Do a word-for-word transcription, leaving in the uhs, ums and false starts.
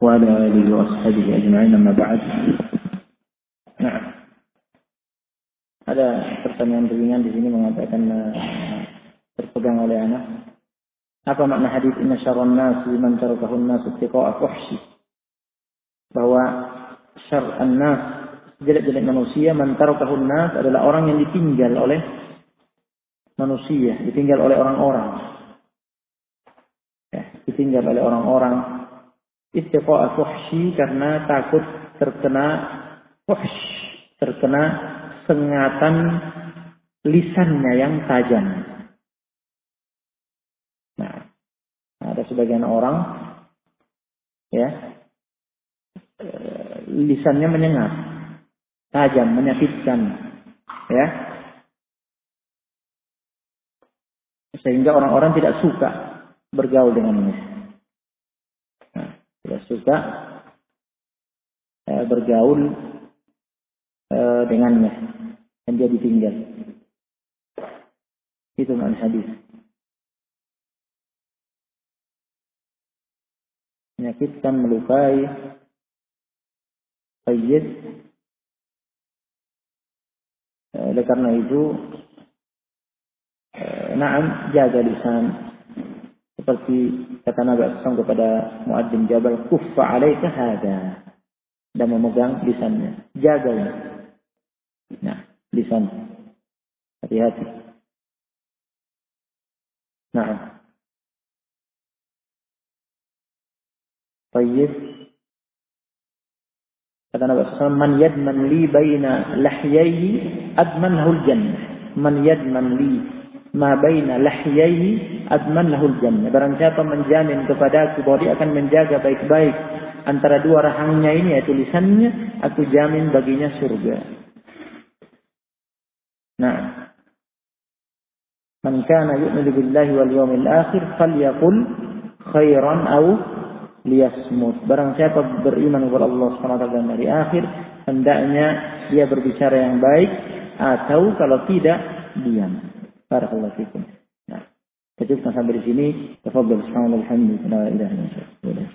وعلى آله وأصحابه أجمعين أما بعد. Nah, ada pertanyaan ringan di sini mengatakan terpegang oleh anak. Apa makna hadis inna syarran nas man tarakahu an-nas ittiqa'a fuhshi? Bahwa syarr an-nas, jelek-jelek manusia, man tarakahu an-nas adalah orang yang ditinggal oleh manusia, ditinggal oleh orang-orang. Ya, ditinggal oleh orang-orang. Ittiqa'a fuhshi karena takut terkena fuhsh, terkena sengatan lisannya yang tajam. Nah, ada sebagian orang ya lisannya menyengat, tajam, menyakitkan, ya. Sehingga orang-orang tidak suka bergaul dengannya. Nah, tidak suka eh, bergaul eh, dengannya, dan dia ditinggal. Itu makna hadis. Menyakitkan, melukai, tayyib. Oleh karena itu, eh, na'am, jaga lisan. Seperti kata Nabi shallallahu alaihi wasallam kepada Mu'adz bin Jabal, kuffa alaika hada. Dan memegang lisannya. Jaga. Nah, lisan. Hati-hati. Nah. Tayyib. Kata Nabi shallallahu alaihi wasallam, man yadman li baina lahyayhi adman lahul jannah. Man yadman li ma baina lahyayhi adman lahul jannah. Barang siapa menjamin kepadaku bahwa dia akan menjaga baik-baik antara dua rahangnya ini, yaitu lisannya, aku jamin baginya surga. Nah, man kana yu'minu billahi wal yawmil akhir falyaqul khairan aw liyasmut. Barang siapa beriman kepada Allah Subhanahu wa taala dan hari akhir, hendaknya dia berbicara yang baik, atau kalau tidak diam. Barakallahu fikum. Nah, kita sampai di sini. Tafadhal, subhanallah, alhamdulillah, la ilaha illallah.